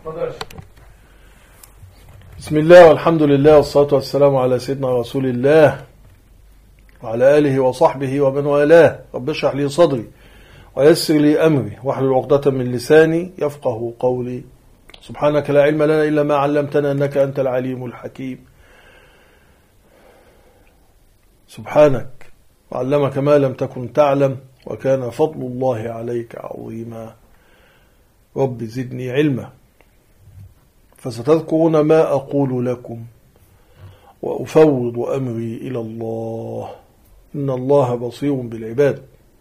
بسم الله والحمد لله والصلاة والسلام على سيدنا رسول الله وعلى آله وصحبه ومن والاه. رب اشرح لي صدري ويسر لي أمري واحلل عقدة من لساني يفقه قولي. سبحانك لا علم لنا إلا ما علمتنا إنك أنت العليم الحكيم. سبحانك وعلمك ما لم تكن تعلم وكان فضل الله عليك عظيما. رب زدني علما. فستذكرون ما أقول لكم وأفوض أمري إلى الله إن الله بصير بالعباد.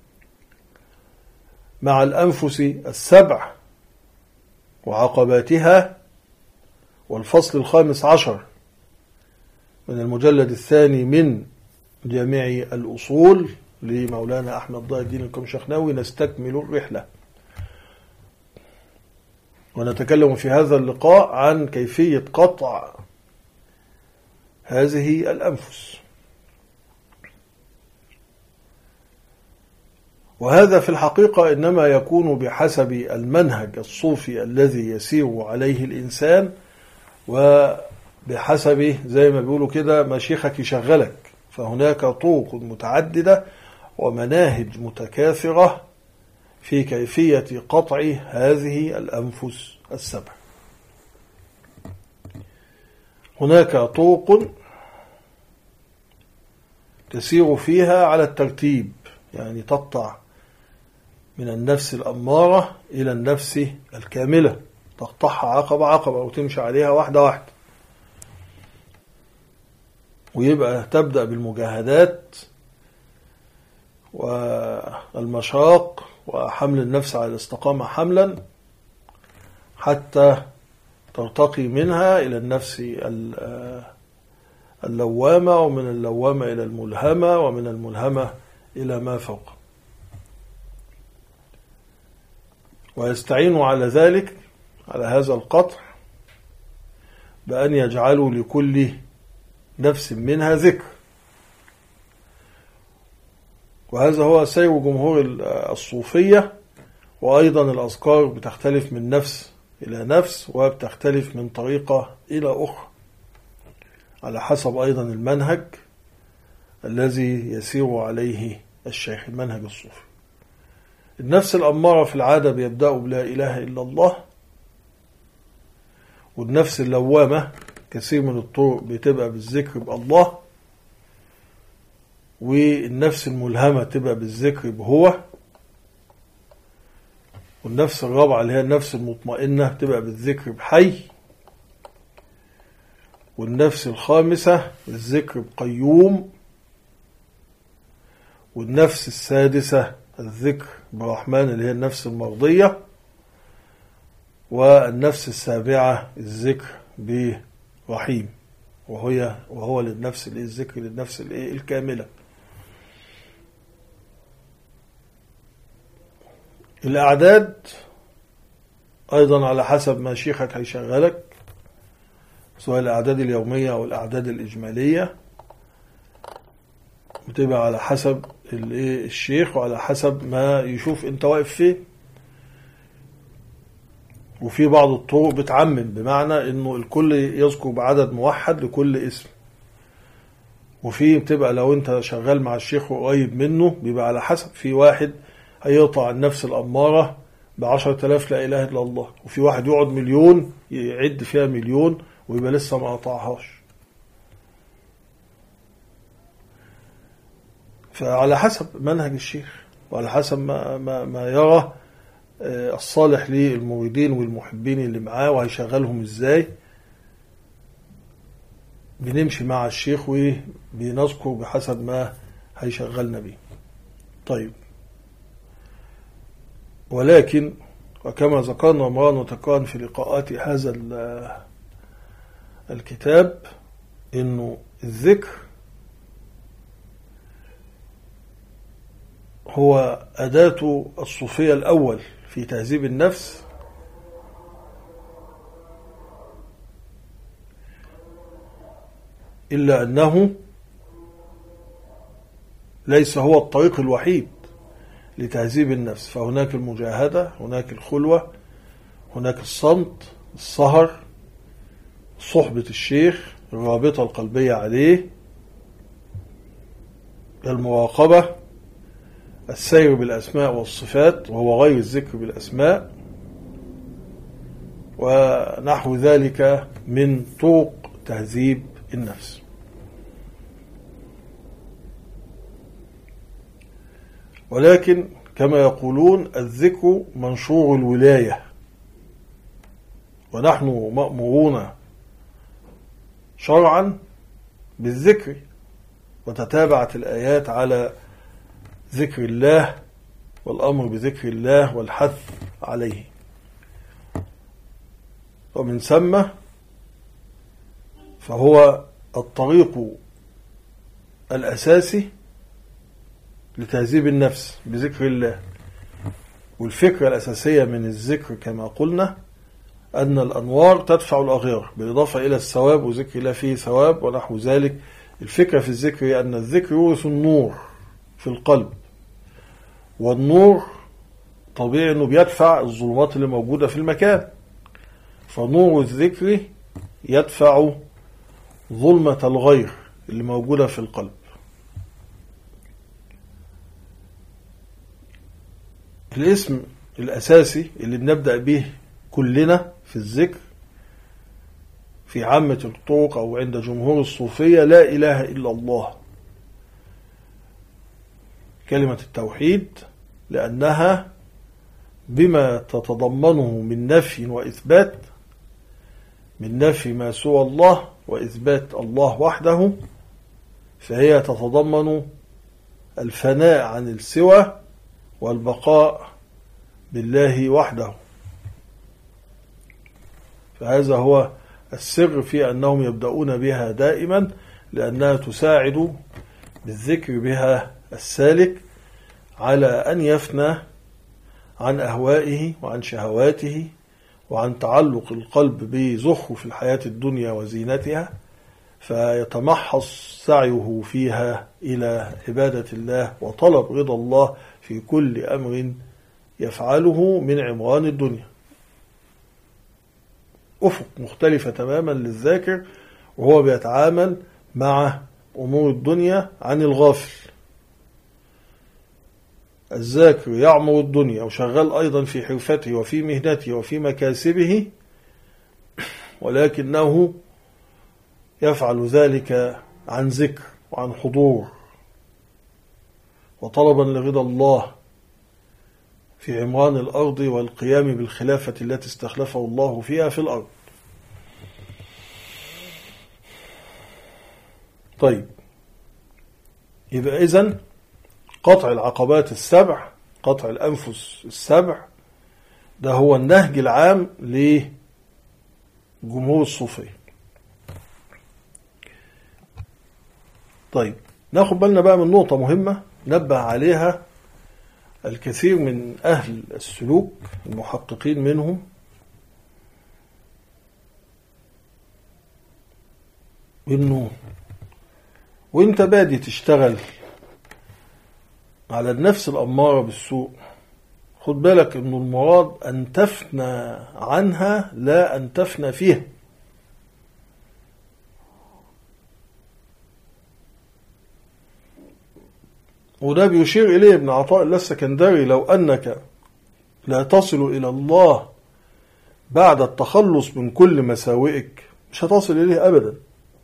مع الأنفس السبع وعقباتها، والفصل 15 من المجلد الثاني من جامع الأصول لمولانا أحمد ضياء الدين الكمشخناوي، نستكمل الرحلة ونتكلم في هذا اللقاء عن كيفية قطع هذه الأنفس. وهذا في الحقيقة إنما يكون بحسب المنهج الصوفي الذي يسير عليه الإنسان، وبحسب زي ما بيقولوا كده ما شيخك يشغلك. فهناك طرق متعددة ومناهج متكاثرة في كيفية قطع هذه الأنفس السبع. هناك طرق تسير فيها على الترتيب، يعني تقطع من النفس الأمارة إلى النفس الكاملة، تقطعها عقبة عقبة وتمشي عليها واحدة واحدة، ويبقى تبدأ بالمجاهدات والمشاق وحمل النفس على الاستقامة حملا حتى ترتقي منها إلى النفس اللوامة، ومن اللوامة إلى الملهمة، ومن الملهمة إلى ما فوق. ويستعين على ذلك على هذا القطع بأن يجعلوا لكل نفس منها ذكر. وهذا هو سير جمهور الصوفية. وأيضا الأذكار بتختلف من نفس إلى نفس، وبتختلف من طريقة إلى أخرى على حسب أيضا المنهج الذي يسير عليه الشيخ، المنهج الصوفي. النفس الأمارة في العادة بيبدأوا بلا إله إلا الله، والنفس اللوامة كثير من الطرق بتبقى بالذكر بالله، والنفس الملهمة تبقى بالذكر بهو، والنفس الرابعة اللي هي النفس المطمئنة تبقى بالذكر بحي، والنفس الخامسة الذكر بقيوم، والنفس السادسة الذكر برحمن اللي هي النفس المرضية، والنفس السابعة الذكر برحيم وهو للنفس الذكر للنفس الكاملة. الأعداد أيضا على حسب ما شيخك هيشغلك، سواء الأعداد اليومية أو الأعداد الإجمالية، بتبقى على حسب الشيخ وعلى حسب ما يشوف انت واقف فين. وفي بعض الطرق بتعمم، بمعنى انه الكل يذكر بعدد موحد لكل اسم. وفي بتبقى لو انت شغال مع الشيخ وقريب منه بيبقى على حسب، في واحد هيقطع النفس الأمارة ب10,000 لا إله إلا الله، وفي واحد يقعد مليون يعد فيها مليون ويبقى لسه ما قطعهاش. فعلى حسب منهج الشيخ وعلى حسب ما يرى الصالح للمريدين والمحبين اللي معاه وهيشغلهم ازاي، بنمشي مع الشيخ وبنذكر بحسب ما هيشغلنا به. طيب، ولكن وكما ذكرنا مرة وتكرارا في لقاءات هذا الكتاب، انه الذكر هو أداة الصوفية الأول في تهذيب النفس، إلا أنه ليس هو الطريق الوحيد لتهذيب النفس. فهناك المجاهدة، هناك الخلوة، هناك الصمت، السهر، صحبة الشيخ، الرابطة القلبية عليه، المراقبة، السير بالأسماء والصفات وهو غير الذكر بالأسماء، ونحو ذلك من طرق تهذيب النفس. ولكن كما يقولون الذكر منشور الولاية، ونحن مأمورون شرعا بالذكر، وتتابعت الآيات على ذكر الله والأمر بذكر الله والحث عليه. ومن ثم فهو الطريق الأساسي لتهذيب النفس بذكر الله. والفكرة الأساسية من الذكر كما قلنا أن الأنوار تدفع الأغيار، بالإضافة إلى الثواب، وذكر الله فيه ثواب ونحو ذلك. الفكرة في الذكر هي أن الذكر يورث النور في القلب، والنور طبيعي أنه بيدفع الظلمات اللي موجودة في المكان، فنور الذكر يدفع ظلمة الغير اللي موجودة في القلب. الاسم الأساسي اللي بنبدأ به كلنا في الذكر في عامة الطرق أو عند جمهور الصوفية لا إله إلا الله، كلمة التوحيد، لأنها بما تتضمنه من نفي وإثبات، من نفي ما سوى الله وإثبات الله وحده، فهي تتضمن الفناء عن السوى والبقاء بالله وحده. فهذا هو السر في أنهم يبدأون بها دائما، لأنها تساعد بالذكر بها السالك على أن يفنى عن أهوائه وعن شهواته وعن تعلق القلب بزخرف الحياة الدنيا وزينتها، فيتمحص سعيه فيها إلى عبادة الله وطلب رضا الله في كل أمر يفعله من عمران الدنيا. أفق مختلفة تماما للذاكر وهو بيتعامل مع أمور الدنيا عن الغافل. الذاكر يعمر الدنيا وشغال أيضا في حرفته وفي مهنته وفي مكاسبه، ولكنه يفعل ذلك عن ذكر وعن حضور وطلبا لرضا الله في عمران الأرض والقيام بالخلافة التي استخلفه الله فيها في الأرض. طيب، يبقى إذن قطع العقبات السبع، قطع الأنفس السبع، ده هو النهج العام لجمهور الصوفية. طيب، ناخد بالنا بقى من نقطة مهمة نبه عليها الكثير من أهل السلوك المحققين منهم، إنه وإنت بادي تشتغل على النفس الأمارة بالسوء، خد بالك إنه المراد أن تفنى عنها لا أن تفنى فيها. وده بيشير إليه ابن عطاء الله السكندري: لو أنك لا تصل إلى الله بعد التخلص من كل مساوئك مش هتصل إليه أبدا.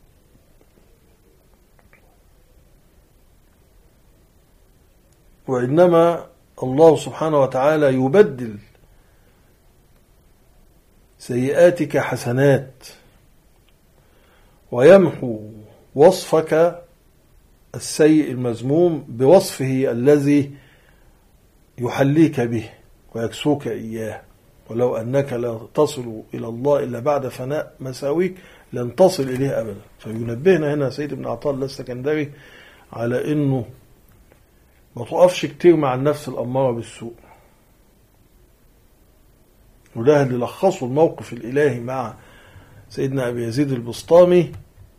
وإنما الله سبحانه وتعالى يبدل سيئاتك حسنات ويمحو وصفك السيء المذموم بوصفه الذي يحليك به ويكسوك إياه. ولو أنك لا تصل إلى الله إلا بعد فناء مساويك لن تصل إليه أبدا. فينبهنا هنا سيد ابن عطاء الله السكندري على أنه ما تقفش كتير مع النفس الأمارة بالسوء. وده اللي لخصوا الموقف الإلهي مع سيدنا أبي يزيد البسطامي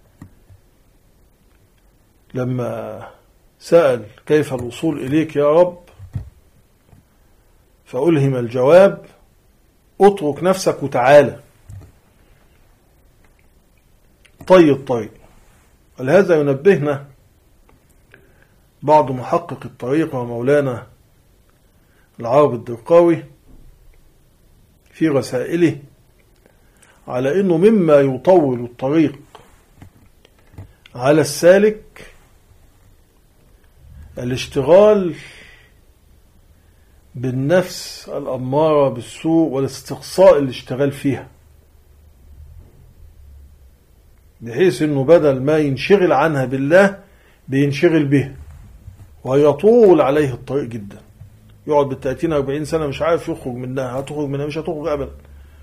لما سأل: كيف الوصول إليك يا رب؟ فألهم الجواب: اترك نفسك وتعالى. طي الطريق. ولهذا ينبهنا بعض محقق الطريق ومولانا العرب الدرقاوي في رسائله على أنه مما يطول الطريق على السالك الاشتغال بالنفس الأمارة بالسوء والاستقصاء الاشتغال فيها، بحيث أنه بدل ما ينشغل عنها بالله بينشغل به ويطول عليه الطريق جدا، يقعد بالتأتين 40 سنة مش عارف يخرج منها. هتخرج منها؟ مش هتخرج أبدا.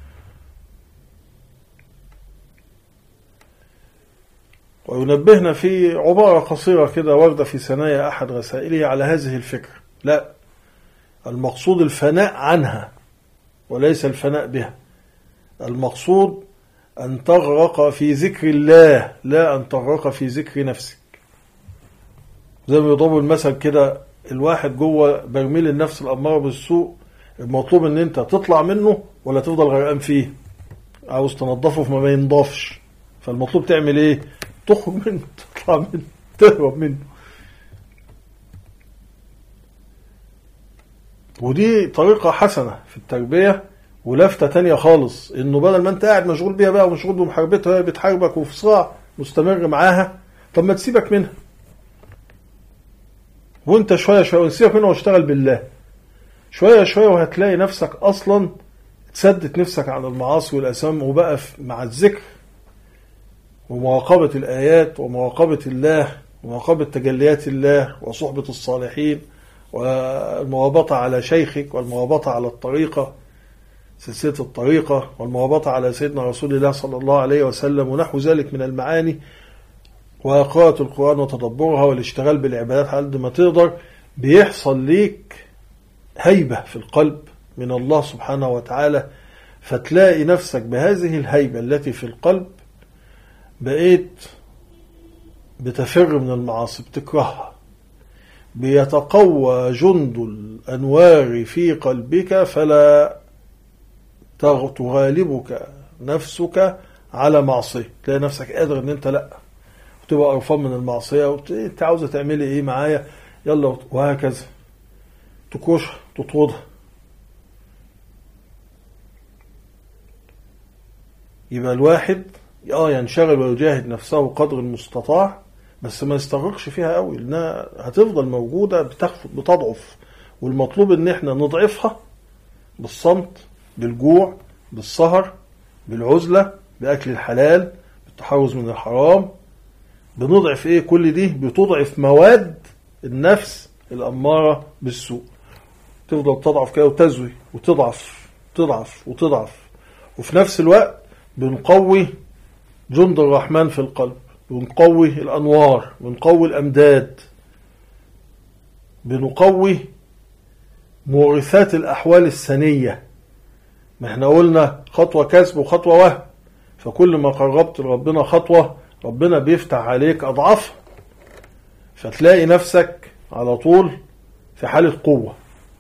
وينبهنا في عبارة قصيرة كده واردة في ثنايا أحد رسائله على هذه الفكرة: لا، المقصود الفناء عنها وليس الفناء بها. المقصود أن تغرق في ذكر الله لا أن تغرق في ذكر نفسك. زي ما يضربوا المثل كده، الواحد جوه برميل النفس الأمارة بالسوء، المطلوب ان انت تطلع منه ولا تفضل غرقان فيه. عاوز تنظفه فما ما ينضفش، فالمطلوب تعمل ايه؟ تخرج منه، تطلع منه، تهرب منه. ودي طريقة حسنة في التربية، ولفتة تانية خالص، انه بدل ما انت قاعد مشغول بيها بقى ومشغول بمحاربتها وهي بتحاربك وفي صراع مستمر معاها، طب ما تسيبك منها وانت شوية شوية ونسيبك منها واشتغل بالله شوية شوية، وهتلاقي نفسك اصلا تسدت نفسك عن المعاصي والأثام، وبقى مع الذكر ومراقبة الآيات ومراقبة الله ومراقبة تجليات الله وصحبة الصالحين والمرابطة على شيخك والمرابطة على الطريقة، سلسلة الطريقة، والمرابطة على سيدنا رسول الله صلى الله عليه وسلم ونحو ذلك من المعاني، وقراءة القرآن وتدبرها والاشتغال بالعبادات على قد ما تقدر. بيحصل ليك هيبة في القلب من الله سبحانه وتعالى، فتلاقي نفسك بهذه الهيبة التي في القلب بقيت بتفر من المعاصي، بتكرهها. بيتقوى جند الأنوار في قلبك فلا تغالبك نفسك على معصية. تلاقي نفسك قادر ان انت لا، وتبقى قرفان من المعصية، انت عاوزة تعملي ايه معايا، يلا، وهكذا تكوشها تطردها. يبقى الواحد ينشغل ويجاهد نفسه قدر المستطاع، بس ما يستغرقش فيها قوي، لانها هتفضل موجودة بتضعف، والمطلوب ان احنا نضعفها بالصمت، بالجوع، بالسهر، بالعزلة، بأكل الحلال، بالتحرز من الحرام. بنضعف ايه؟ كل دي بتضعف مواد النفس الأمارة بالسوء، تفضل تضعف كده وتزوي وتضعف تضعف وتضعف. وفي نفس الوقت بنقوي جند الرحمن في القلب، بنقوي الأنوار، بنقوي الأمداد، بنقوي مورثات الأحوال السنية. ما احنا قلنا خطوة كسب وخطوة وهم، فكل ما قربت لربنا خطوة ربنا بيفتح عليك أضعافها، فتلاقي نفسك على طول في حالة قوة.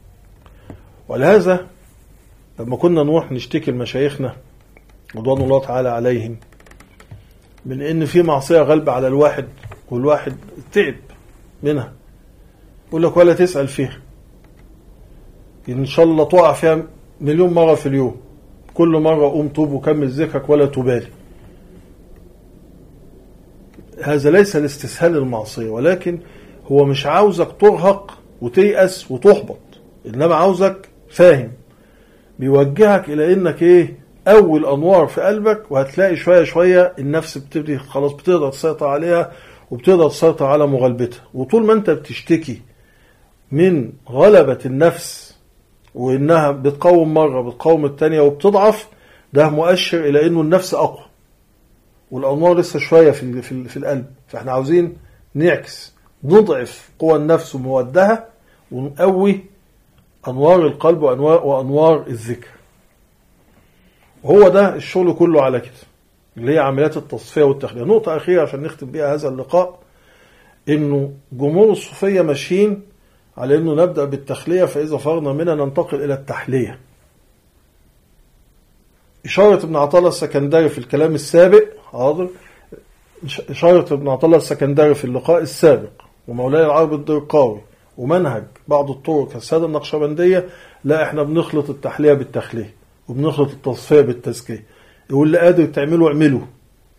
ولهذا لما كنا نروح نشتكي لمشايخنا رضوان الله تعالى عليهم من ان في معصية غالبة على الواحد والواحد تعب منها، يقول لك ولا تسأل فيها، ان شاء الله تقع فيها مليون مرة في اليوم، كل مرة قوم توب وكمل ذكرك ولا تبالي. هذا ليس الاستسهال المعصية، ولكن هو مش عاوزك ترهق وتيأس وتحبط، إنما عاوزك فاهم، بيوجهك إلى إنك أول أنوار في قلبك، وهتلاقي شوية شوية النفس بتبدي خلاص بتقدر تسيطر عليها وبتقدر تسيطر على مغالبتها. وطول ما أنت بتشتكي من غلبة النفس وإنها بتقاوم مرة بتقاوم التانية وبتضعف، ده مؤشر إلى إنه النفس أقوى والأنوار لسه شوية في القلب. فإحنا عاوزين نعكس، نضعف قوى النفس ومودها، ونقوي أنوار القلب وأنوار الذكر. وهو ده الشغل كله على كده، اللي هي عمليات التصفية والتخلية. نقطة أخيرة عشان نختم بيها هذا اللقاء، إنه جمهور الصوفية ماشيين على إنه نبدأ بالتخلية، فإذا فرغنا منها ننتقل إلى التحلية. إشارة ابن عطلة السكندري في الكلام السابق، حاضر، إشارة ابن عطلة السكندري في اللقاء السابق ومولاي العرب الدرقاوي ومنهج بعض الطرق كالسادة النقشبندية، لا احنا بنخلط التحلية بالتخلية وبنخلط التصفية بالتزكية. يقول اللي قادر تعمله اعمله،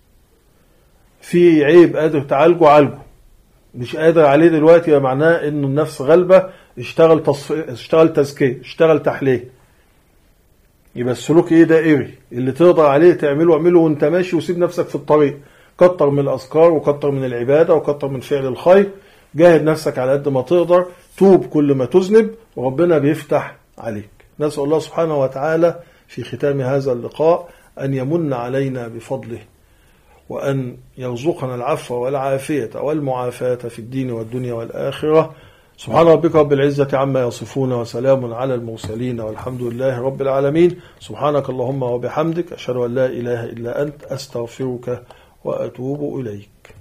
في عيب قادر تعالجه عالجه، مش قادر عليه دلوقتي يبقى معناه انه النفس غلبة، اشتغل تصفية، اشتغل تزكية، اشتغل تحلية. يبقى السلوك ايه؟ دائري، اللي تقدر عليه تعمله اعمله وانت ماشي، وسيب نفسك في الطريق، كتر من الأذكار وكتر من العبادة وكتر من فعل الخير، جاهد نفسك على قد ما تقدر، توب كل ما تذنب وربنا بيفتح عليك. نسأل الله سبحانه وتعالى في ختام هذا اللقاء أن يمن علينا بفضله، وأن يرزقنا العفو والعافية والمعافاة في الدين والدنيا والآخرة. سبحان ربك رب العزة عما يصفون، وسلام على المرسلين، والحمد لله رب العالمين. سبحانك اللهم وبحمدك، أشهد أن لا إله إلا أنت، أستغفرك وأتوب إليك.